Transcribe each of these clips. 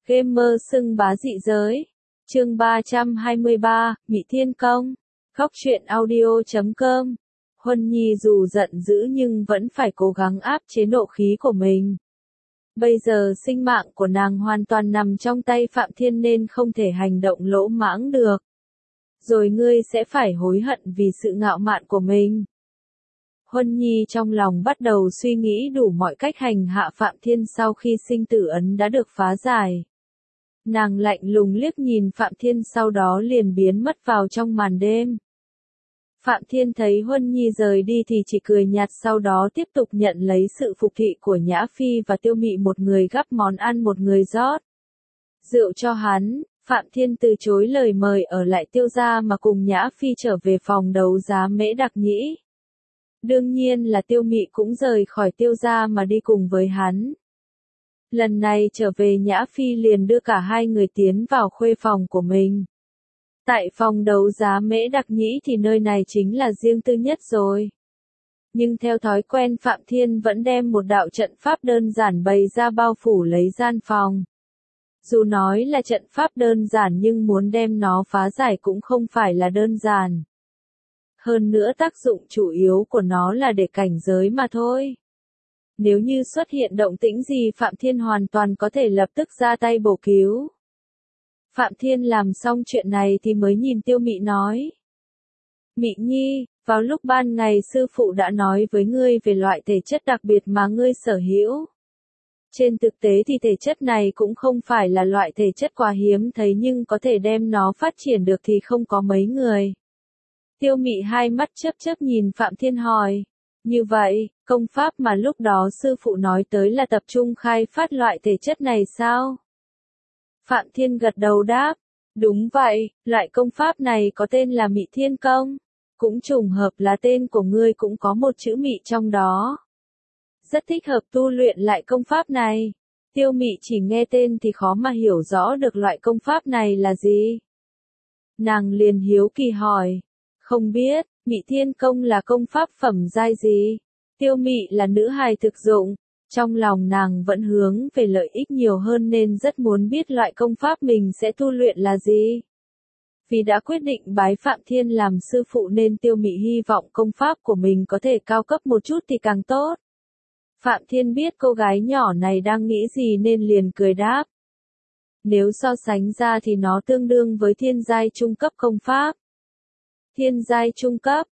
Gamer xưng bá dị giới. Chương 323, Mị Thiên Công. Khóc truyện audio.com. Huân Nhi dù giận dữ nhưng vẫn phải cố gắng áp chế nộ khí của mình. Bây giờ sinh mạng của nàng hoàn toàn nằm trong tay Phạm Thiên nên không thể hành động lỗ mãng được. Rồi ngươi sẽ phải hối hận vì sự ngạo mạn của mình. Huân Nhi trong lòng bắt đầu suy nghĩ đủ mọi cách hành hạ Phạm Thiên sau khi sinh tử ấn đã được phá giải. Nàng lạnh lùng liếc nhìn Phạm Thiên sau đó liền biến mất vào trong màn đêm. Phạm Thiên thấy Huân Nhi rời đi thì chỉ cười nhạt sau đó tiếp tục nhận lấy sự phục thị của Nhã Phi và Tiêu Mị, một người gắp món ăn một người rót rượu cho hắn. Phạm Thiên từ chối lời mời ở lại Tiêu gia mà cùng Nhã Phi trở về phòng đấu giá Mễ Đặc Nhĩ. Đương nhiên là Tiêu Mị cũng rời khỏi Tiêu gia mà đi cùng với hắn. Lần này trở về Nhã Phi liền đưa cả hai người tiến vào khuê phòng của mình. Tại phòng đấu giá Mễ Đặc Nhĩ thì nơi này chính là riêng tư nhất rồi. Nhưng theo thói quen Phạm Thiên vẫn đem một đạo trận pháp đơn giản bày ra bao phủ lấy gian phòng. Dù nói là trận pháp đơn giản nhưng muốn đem nó phá giải cũng không phải là đơn giản. Hơn nữa tác dụng chủ yếu của nó là để cảnh giới mà thôi. Nếu như xuất hiện động tĩnh gì Phạm Thiên hoàn toàn có thể lập tức ra tay bổ cứu. Phạm Thiên làm xong chuyện này thì mới nhìn Tiêu Mị nói. Mị Nhi, vào lúc ban ngày sư phụ đã nói với ngươi về loại thể chất đặc biệt mà ngươi sở hữu. Trên thực tế thì thể chất này cũng không phải là loại thể chất quá hiếm thấy nhưng có thể đem nó phát triển được thì không có mấy người. Tiêu Mị hai mắt chớp chớp nhìn Phạm Thiên hỏi. Như vậy, công pháp mà lúc đó sư phụ nói tới là tập trung khai phát loại thể chất này sao? Phạm Thiên gật đầu đáp. Đúng vậy, loại công pháp này có tên là Mị Thiên Công. Cũng trùng hợp là tên của ngươi cũng có một chữ Mị trong đó. Rất thích hợp tu luyện lại công pháp này. Tiêu Mị chỉ nghe tên thì khó mà hiểu rõ được loại công pháp này là gì. Nàng liền hiếu kỳ hỏi. Không biết, Mị Thiên Công là công pháp phẩm giai gì? Tiêu Mị là nữ hài thực dụng. Trong lòng nàng vẫn hướng về lợi ích nhiều hơn nên rất muốn biết loại công pháp mình sẽ tu luyện là gì. Vì đã quyết định bái Phạm Thiên làm sư phụ nên Tiêu Mị hy vọng công pháp của mình có thể cao cấp một chút thì càng tốt. Phạm Thiên biết cô gái nhỏ này đang nghĩ gì nên liền cười đáp. Nếu so sánh ra thì nó tương đương với thiên giai trung cấp công pháp. Thiên giai trung cấp,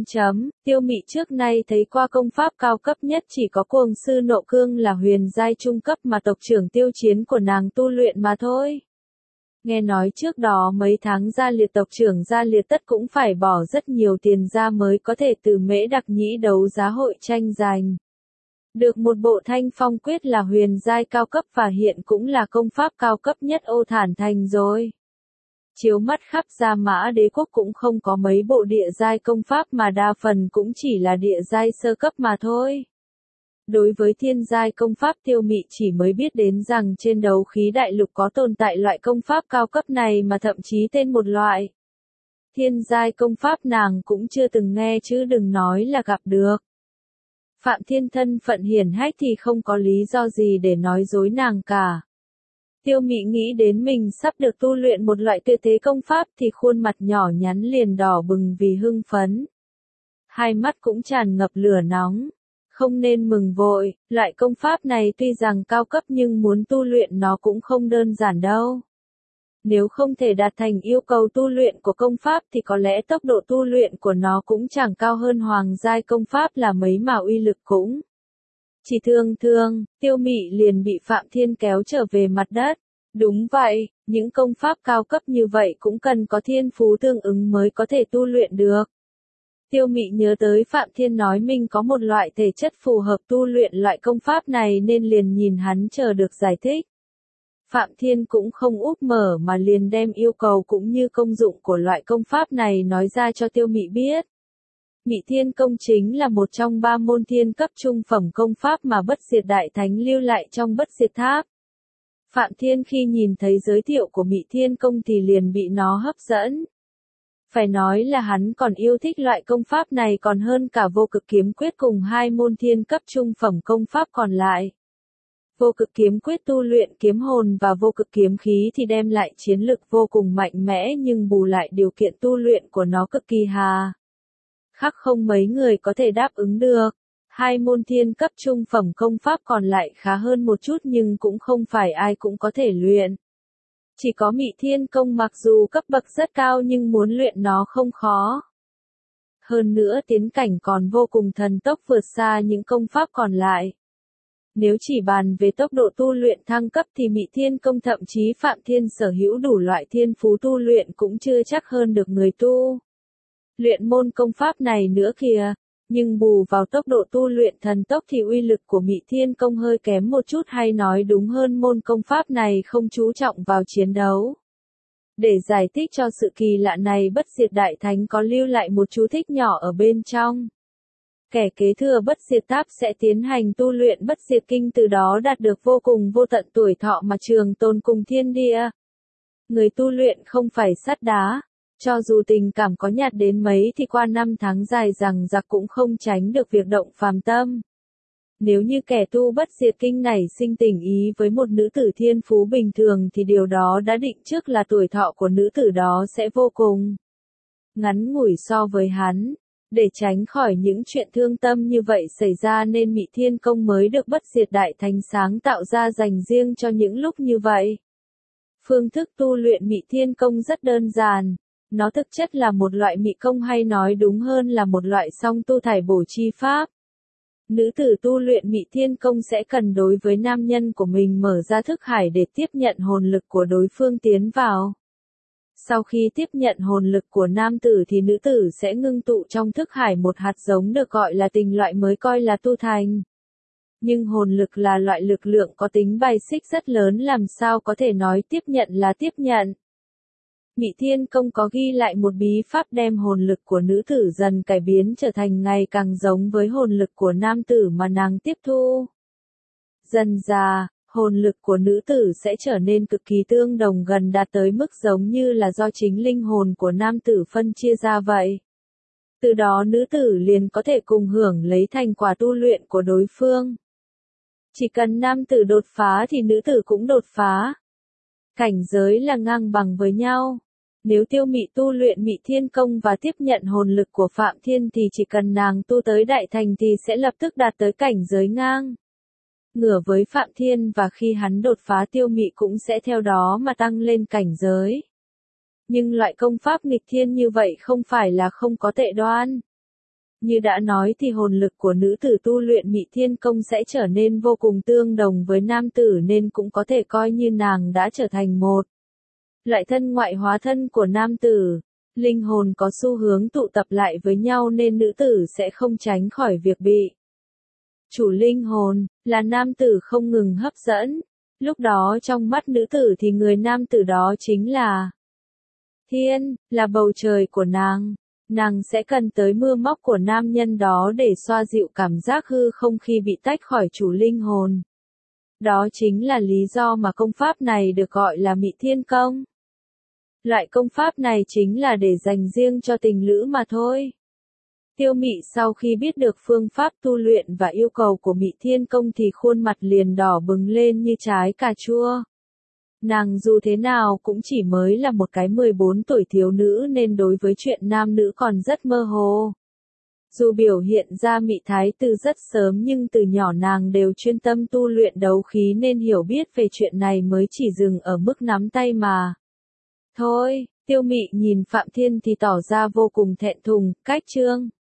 Tiêu Mị trước nay thấy qua công pháp cao cấp nhất chỉ có Cuồng Sư Nộ Cương là huyền giai trung cấp mà tộc trưởng Tiêu Chiến của nàng tu luyện mà thôi. Nghe nói trước đó mấy tháng Gia Liệt tộc trưởng Gia Liệt Tất cũng phải bỏ rất nhiều tiền ra mới có thể từ Mễ Đặc Nhĩ đấu giá hội tranh giành được một bộ Thanh Phong Quyết là huyền giai cao cấp và hiện cũng là công pháp cao cấp nhất Ô Thản Thành rồi. Chiếu mắt khắp Gia Mã Đế quốc cũng không có mấy bộ địa giai công pháp mà đa phần cũng chỉ là địa giai sơ cấp mà thôi. Đối với thiên giai công pháp Tiêu Mị chỉ mới biết đến rằng trên đấu khí đại lục có tồn tại loại công pháp cao cấp này mà thậm chí tên một loại. Thiên giai công pháp nàng cũng chưa từng nghe chứ đừng nói là gặp được. Phạm Thiên thân phận hiển hách thì không có lý do gì để nói dối nàng cả. Tiêu Mị nghĩ đến mình sắp được tu luyện một loại tuyệt thế công pháp thì khuôn mặt nhỏ nhắn liền đỏ bừng vì hưng phấn. Hai mắt cũng tràn ngập lửa nóng. Không nên mừng vội, loại công pháp này tuy rằng cao cấp nhưng muốn tu luyện nó cũng không đơn giản đâu. Nếu không thể đạt thành yêu cầu tu luyện của công pháp thì có lẽ tốc độ tu luyện của nó cũng chẳng cao hơn hoàng giai công pháp là mấy mà uy lực cũng. Chỉ thường, Tiêu Mị liền bị Phạm Thiên kéo trở về mặt đất. Đúng vậy, những công pháp cao cấp như vậy cũng cần có thiên phú tương ứng mới có thể tu luyện được. Tiêu Mị nhớ tới Phạm Thiên nói mình có một loại thể chất phù hợp tu luyện loại công pháp này nên liền nhìn hắn chờ được giải thích. Phạm Thiên cũng không úp mở mà liền đem yêu cầu cũng như công dụng của loại công pháp này nói ra cho Tiêu Mị biết. Mị Thiên Công chính là một trong 3 môn thiên cấp trung phẩm công pháp mà Bất Diệt Đại Thánh lưu lại trong Bất Diệt Tháp. Phạm Thiên khi nhìn thấy giới thiệu của Mị Thiên Công thì liền bị nó hấp dẫn. Phải nói là hắn còn yêu thích loại công pháp này còn hơn cả Vô Cực Kiếm Quyết cùng 2 môn thiên cấp trung phẩm công pháp còn lại. Vô cực kiếm quyết tu luyện kiếm hồn và vô cực kiếm khí thì đem lại chiến lực vô cùng mạnh mẽ, nhưng bù lại điều kiện tu luyện của nó cực kỳ hà khắc, không mấy người có thể đáp ứng được. Hai môn thiên cấp trung phẩm công pháp còn lại khá hơn một chút nhưng cũng không phải ai cũng có thể luyện. Chỉ có Mị Thiên Công mặc dù cấp bậc rất cao nhưng muốn luyện nó không khó. Hơn nữa tiến cảnh còn vô cùng thần tốc, vượt xa những công pháp còn lại. Nếu chỉ bàn về tốc độ tu luyện thăng cấp thì Mị Thiên Công thậm chí Phạm Thiên sở hữu đủ loại thiên phú tu luyện cũng chưa chắc hơn được người tu luyện môn công pháp này nữa kìa. Nhưng bù vào tốc độ tu luyện thần tốc thì uy lực của Mị Thiên Công hơi kém một chút, hay nói đúng hơn môn công pháp này không chú trọng vào chiến đấu. Để giải thích cho sự kỳ lạ này, Bất Diệt Đại Thánh có lưu lại một chú thích nhỏ ở bên trong. Kẻ kế thừa Bất Diệt Tháp sẽ tiến hành tu luyện Bất Diệt Kinh, từ đó đạt được vô cùng vô tận tuổi thọ mà trường tồn cùng thiên địa. Người tu luyện không phải sắt đá. Cho dù tình cảm có nhạt đến mấy thì qua năm tháng dài dằng dặc cũng không tránh được việc động phàm tâm. Nếu như kẻ tu Bất Diệt Kinh này sinh tình ý với một nữ tử thiên phú bình thường thì điều đó đã định trước là tuổi thọ của nữ tử đó sẽ vô cùng ngắn ngủi so với hắn. Để tránh khỏi những chuyện thương tâm như vậy xảy ra nên Mị Thiên Công mới được Bất Diệt Đại Thánh sáng tạo ra dành riêng cho những lúc như vậy. Phương thức tu luyện Mị Thiên Công rất đơn giản. Nó thực chất là một loại mị công, hay nói đúng hơn là một loại song tu thải bổ chi pháp. Nữ tử tu luyện Mị Thiên Công sẽ cần đối với nam nhân của mình mở ra thức hải để tiếp nhận hồn lực của đối phương tiến vào. Sau khi tiếp nhận hồn lực của nam tử thì nữ tử sẽ ngưng tụ trong thức hải một hạt giống được gọi là tình loại mới coi là tu thành. Nhưng hồn lực là loại lực lượng có tính bài xích rất lớn, làm sao có thể nói tiếp nhận là tiếp nhận. Mị Thiên Công có ghi lại một bí pháp đem hồn lực của nữ tử dần cải biến trở thành ngày càng giống với hồn lực của nam tử mà nàng tiếp thu. Dần dà, hồn lực của nữ tử sẽ trở nên cực kỳ tương đồng, gần đạt tới mức giống như là do chính linh hồn của nam tử phân chia ra vậy. Từ đó nữ tử liền có thể cùng hưởng lấy thành quả tu luyện của đối phương. Chỉ cần nam tử đột phá thì nữ tử cũng đột phá. Cảnh giới là ngang bằng với nhau. Nếu Tiêu Mị tu luyện Mị Thiên Công và tiếp nhận hồn lực của Phạm Thiên thì chỉ cần nàng tu tới đại thành thì sẽ lập tức đạt tới cảnh giới ngang ngửa với Phạm Thiên, và khi hắn đột phá Tiêu Mị cũng sẽ theo đó mà tăng lên cảnh giới. Nhưng loại công pháp nghịch thiên như vậy không phải là không có tệ đoan. Như đã nói thì hồn lực của nữ tử tu luyện Mị Thiên Công sẽ trở nên vô cùng tương đồng với nam tử, nên cũng có thể coi như nàng đã trở thành một loại thân ngoại hóa thân của nam tử. Linh hồn có xu hướng tụ tập lại với nhau nên nữ tử sẽ không tránh khỏi việc bị chủ linh hồn là nam tử không ngừng hấp dẫn. Lúc đó trong mắt nữ tử thì người nam tử đó chính là thiên, là bầu trời của nàng. Nàng sẽ cần tới mưa móc của nam nhân đó để xoa dịu cảm giác hư không khi bị tách khỏi chủ linh hồn. Đó chính là lý do mà công pháp này được gọi là Mị Thiên Công. Loại công pháp này chính là để dành riêng cho tình lữ mà thôi. Tiêu Mị sau khi biết được phương pháp tu luyện và yêu cầu của Mị Thiên Công thì khuôn mặt liền đỏ bừng lên như trái cà chua. Nàng dù thế nào cũng chỉ mới là một cái 14 tuổi thiếu nữ nên đối với chuyện nam nữ còn rất mơ hồ. Dù biểu hiện ra mị thái từ rất sớm nhưng từ nhỏ nàng đều chuyên tâm tu luyện đấu khí nên hiểu biết về chuyện này mới chỉ dừng ở mức nắm tay mà thôi. Tiêu Mị nhìn Phạm Thiên thì tỏ ra vô cùng thẹn thùng, cách trương.